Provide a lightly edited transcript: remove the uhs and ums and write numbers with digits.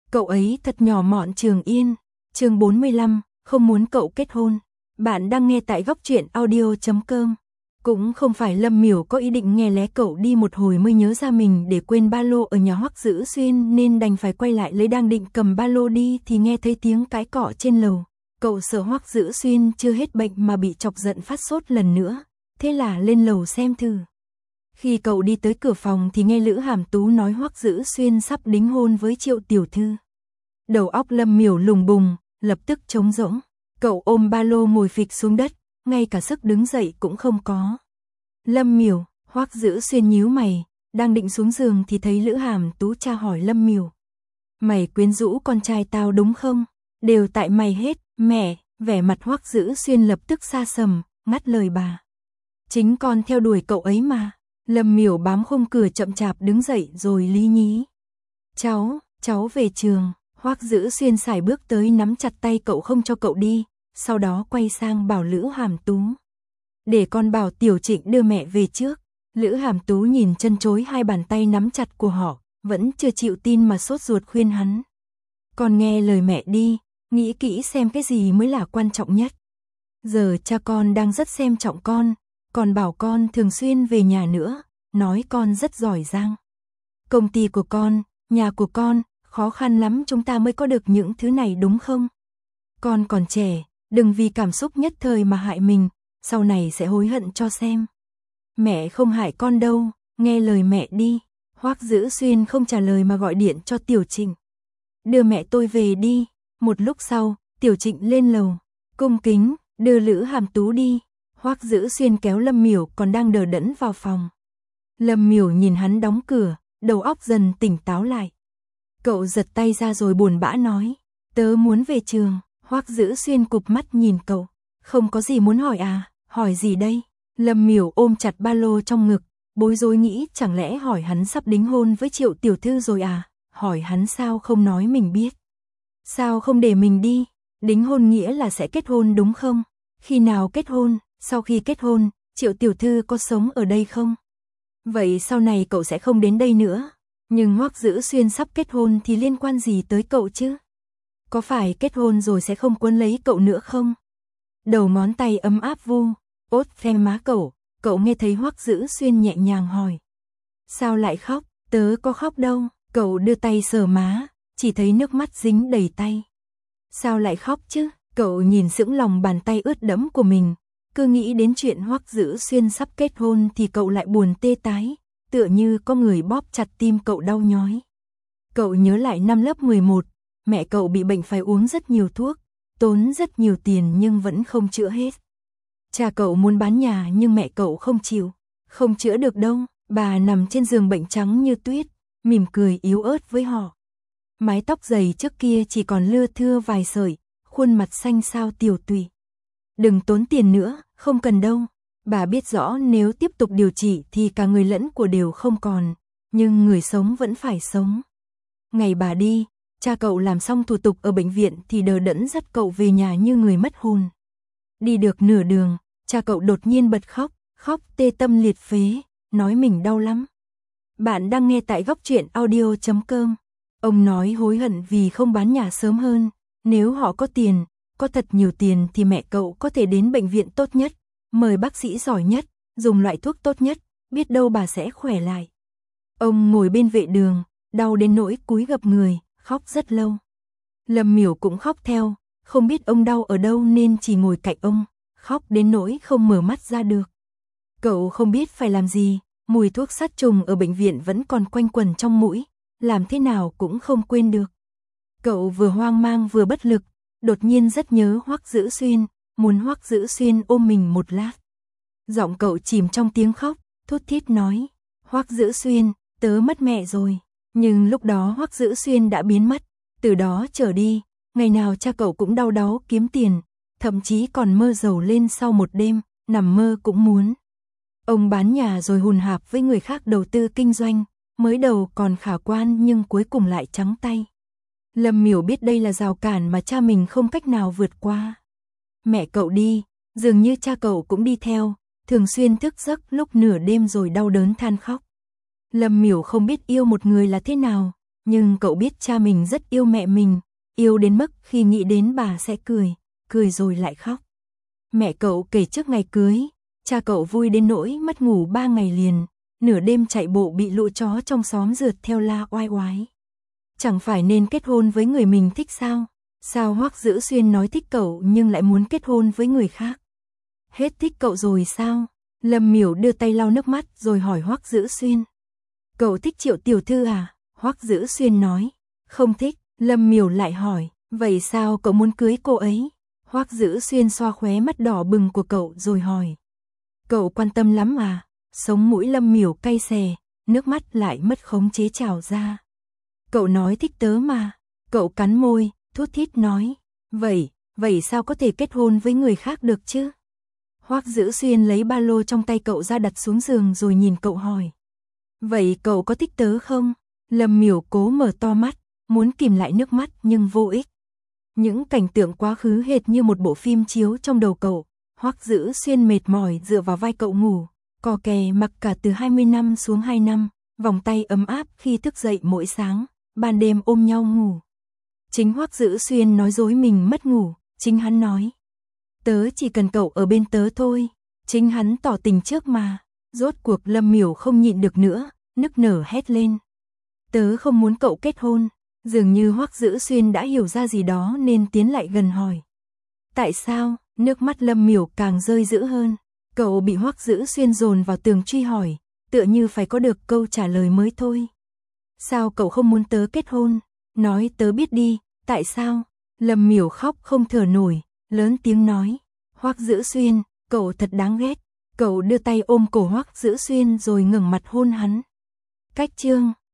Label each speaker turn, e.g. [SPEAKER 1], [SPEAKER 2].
[SPEAKER 1] Cậu ấy thật nhỏ mọn Trường Yên. Chương 45, không muốn cậu kết hôn. Bạn đang nghe tại góc truyện audio.com. Cũng không phải Lâm Miểu có ý định nghe lé cậu đi một hồi mới nhớ ra mình để quên ba lô ở nhà Hoắc Dữ Xuyên nên đành phải quay lại lấy, đang định cầm ba lô đi thì nghe thấy tiếng cãi cọ trên lầu. Cậu sợ Hoắc Dữ Xuyên chưa hết bệnh mà bị chọc giận phát sốt lần nữa, thế là lên lầu xem thử. Khi cậu đi tới cửa phòng thì nghe Lữ Hàm Tú nói Hoắc Dữ Xuyên sắp đính hôn với Triệu tiểu thư. Đầu óc Lâm Miểu lùng bùng, lập tức trống rỗng. Cậu ôm ba lô ngồi phịch xuống đất, ngay cả sức đứng dậy cũng không có. Lâm Miểu, Hoắc Dữ Xuyên nhíu mày, đang định xuống giường thì thấy Lữ Hàm Tú tra hỏi Lâm Miểu. Mày quyến rũ con trai tao đúng không? Đều tại mày hết, mẹ. Vẻ mặt Hoắc Dữ Xuyên lập tức xa sầm, ngắt lời bà. Chính con theo đuổi cậu ấy mà. Lâm Miểu bám khung cửa chậm chạp đứng dậy rồi lý nhí. Cháu về trường. Hoắc Dữ Xuyên sải bước tới nắm chặt tay cậu không cho cậu đi, sau đó quay sang bảo Lữ Hàm Tú. Để con bảo Tiểu Trịnh đưa mẹ về trước. Lữ Hàm Tú nhìn chân chối hai bàn tay nắm chặt của họ, vẫn chưa chịu tin mà sốt ruột khuyên hắn. Con nghe lời mẹ đi, nghĩ kỹ xem cái gì mới là quan trọng nhất. Giờ cha con đang rất xem trọng con, còn bảo con thường xuyên về nhà nữa, nói con rất giỏi giang. Công ty của con, nhà của con, khó khăn lắm chúng ta mới có được những thứ này đúng không? Con còn trẻ, đừng vì cảm xúc nhất thời mà hại mình, sau này sẽ hối hận cho xem. Mẹ không hại con đâu, nghe lời mẹ đi. Hoắc Dữ Xuyên không trả lời mà gọi điện cho Tiểu Trịnh. Đưa mẹ tôi về đi. Một lúc sau, Tiểu Trịnh lên lầu, cung kính, đưa Lữ Hàm Tú đi. Hoắc Dữ Xuyên kéo Lâm Miểu còn đang đờ đẫn vào phòng. Lâm Miểu nhìn hắn đóng cửa, đầu óc dần tỉnh táo lại. Cậu giật tay ra rồi buồn bã nói, tớ muốn về trường. Hoắc Dữ Xuyên cụp mắt nhìn cậu, không có gì muốn hỏi à, hỏi gì đây? Lâm Miểu ôm chặt ba lô trong ngực, bối rối nghĩ chẳng lẽ hỏi hắn sắp đính hôn với Triệu tiểu thư rồi à, hỏi hắn sao không nói mình biết. Sao không để mình đi, đính hôn nghĩa là sẽ kết hôn đúng không? Khi nào kết hôn, sau khi kết hôn, Triệu tiểu thư có sống ở đây không? Vậy sau này cậu sẽ không đến đây nữa. Nhưng Hoắc Dữ Xuyên sắp kết hôn thì liên quan gì tới cậu chứ? Có phải kết hôn rồi sẽ không quấn lấy cậu nữa không? Đầu ngón tay ấm áp vu, ốt phe má cậu nghe thấy Hoắc Dữ Xuyên nhẹ nhàng hỏi. Sao lại khóc? Tớ có khóc đâu. Cậu đưa tay sờ má, chỉ thấy nước mắt dính đầy tay. Sao lại khóc chứ? Cậu nhìn sững lòng bàn tay ướt đẫm của mình, cứ nghĩ đến chuyện Hoắc Dữ Xuyên sắp kết hôn thì cậu lại buồn tê tái, tựa như có người bóp chặt tim cậu đau nhói. Cậu nhớ lại năm lớp 11, mẹ cậu bị bệnh phải uống rất nhiều thuốc, tốn rất nhiều tiền nhưng vẫn không chữa hết. Cha cậu muốn bán nhà nhưng mẹ cậu không chịu, không chữa được đâu. Bà nằm trên giường bệnh trắng như tuyết, mỉm cười yếu ớt với họ. Mái tóc dày trước kia chỉ còn lưa thưa vài sợi, khuôn mặt xanh xao tiều tụy. Đừng tốn tiền nữa, không cần đâu. Bà biết rõ nếu tiếp tục điều trị thì cả người lẫn của đều không còn, nhưng người sống vẫn phải sống. Ngày bà đi, cha cậu làm xong thủ tục ở bệnh viện thì đờ đẫn dắt cậu về nhà như người mất hồn. Đi được nửa đường, cha cậu đột nhiên bật khóc, khóc tê tâm liệt phế, nói mình đau lắm. Bạn đang nghe tại góc truyện audio.com. Ông nói hối hận vì không bán nhà sớm hơn, nếu họ có tiền, có thật nhiều tiền thì mẹ cậu có thể đến bệnh viện tốt nhất, mời bác sĩ giỏi nhất, dùng loại thuốc tốt nhất, biết đâu bà sẽ khỏe lại. Ông ngồi bên vệ đường, đau đến nỗi cúi gập người, khóc rất lâu. Lâm Miểu cũng khóc theo, không biết ông đau ở đâu nên chỉ ngồi cạnh ông, khóc đến nỗi không mở mắt ra được. Cậu không biết phải làm gì, mùi thuốc sát trùng ở bệnh viện vẫn còn quanh quẩn trong mũi, làm thế nào cũng không quên được. Cậu vừa hoang mang vừa bất lực, đột nhiên rất nhớ Hoắc Dữ Xuyên, muốn Hoắc Dữ Xuyên ôm mình một lát. Giọng cậu chìm trong tiếng khóc, thút thít nói, Hoắc Dữ Xuyên, tớ mất mẹ rồi. Nhưng lúc đó Hoắc Dữ Xuyên đã biến mất, từ đó trở đi, ngày nào cha cậu cũng đau đáu kiếm tiền, thậm chí còn mơ giàu lên sau một đêm, nằm mơ cũng muốn. Ông bán nhà rồi hùn hạp với người khác đầu tư kinh doanh, mới đầu còn khả quan nhưng cuối cùng lại trắng tay. Lâm Miểu biết đây là rào cản mà cha mình không cách nào vượt qua. Mẹ cậu đi, dường như cha cậu cũng đi theo, thường xuyên thức giấc lúc nửa đêm rồi đau đớn than khóc. Lâm Miểu không biết yêu một người là thế nào, Nhưng cậu biết cha mình rất yêu mẹ mình, yêu đến mức khi nghĩ đến bà sẽ cười, cười rồi lại khóc. Mẹ cậu kể trước ngày cưới, cha cậu vui đến nỗi mất ngủ 3 ngày liền, nửa đêm chạy bộ bị lũ chó trong xóm rượt theo la oai oái. Chẳng phải nên kết hôn với người mình thích sao? Sao Hoắc Dữ Xuyên nói thích cậu nhưng lại muốn kết hôn với người khác? Hết thích cậu rồi sao? Lâm Miểu đưa tay lau nước mắt rồi hỏi Hoắc Dữ Xuyên. Cậu thích Triệu tiểu thư à? Hoắc Dữ Xuyên nói. Không thích. Lâm Miểu lại hỏi. Vậy sao cậu muốn cưới cô ấy? Hoắc Dữ Xuyên xoa khóe mắt đỏ bừng của cậu rồi hỏi. Cậu quan tâm lắm à? Sống mũi Lâm Miểu cay xè, nước mắt lại mất khống chế trào ra. Cậu nói thích tớ mà. Cậu cắn môi, thút thít nói. Vậy sao có thể kết hôn với người khác được chứ? Hoắc Dữ Xuyên lấy ba lô trong tay cậu ra đặt xuống giường rồi nhìn cậu hỏi. Vậy cậu có thích tớ không? Lâm Miểu cố mở to mắt, muốn kìm lại nước mắt nhưng vô ích. Những cảnh tượng quá khứ hệt như một bộ phim chiếu trong đầu cậu. Hoắc Dữ Xuyên mệt mỏi dựa vào vai cậu ngủ, cò kè mặc cả từ 20 năm xuống 2 năm, vòng tay ấm áp khi thức dậy mỗi sáng, ban đêm ôm nhau ngủ. Chính Hoắc Dữ Xuyên nói dối mình mất ngủ, chính hắn nói. Tớ chỉ cần cậu ở bên tớ thôi, chính hắn tỏ tình trước mà. Rốt cuộc Lâm Miểu không nhịn được nữa, nức nở hét lên. Tớ không muốn cậu kết hôn. Dường như Hoắc Dữ Xuyên đã hiểu ra gì đó nên tiến lại gần hỏi. Tại sao? Nước mắt Lâm Miểu càng rơi dữ hơn. Cậu bị Hoắc Dữ Xuyên dồn vào tường truy hỏi, tựa như phải có được câu trả lời mới thôi. Sao cậu không muốn tớ kết hôn? Nói tớ biết đi, tại sao? Lâm Miểu khóc không thở nổi, lớn tiếng nói. Hoắc Dữ Xuyên, cậu thật đáng ghét. Cậu đưa tay ôm cổ Hoắc Dữ Xuyên rồi ngẩng mặt hôn hắn. Cách chương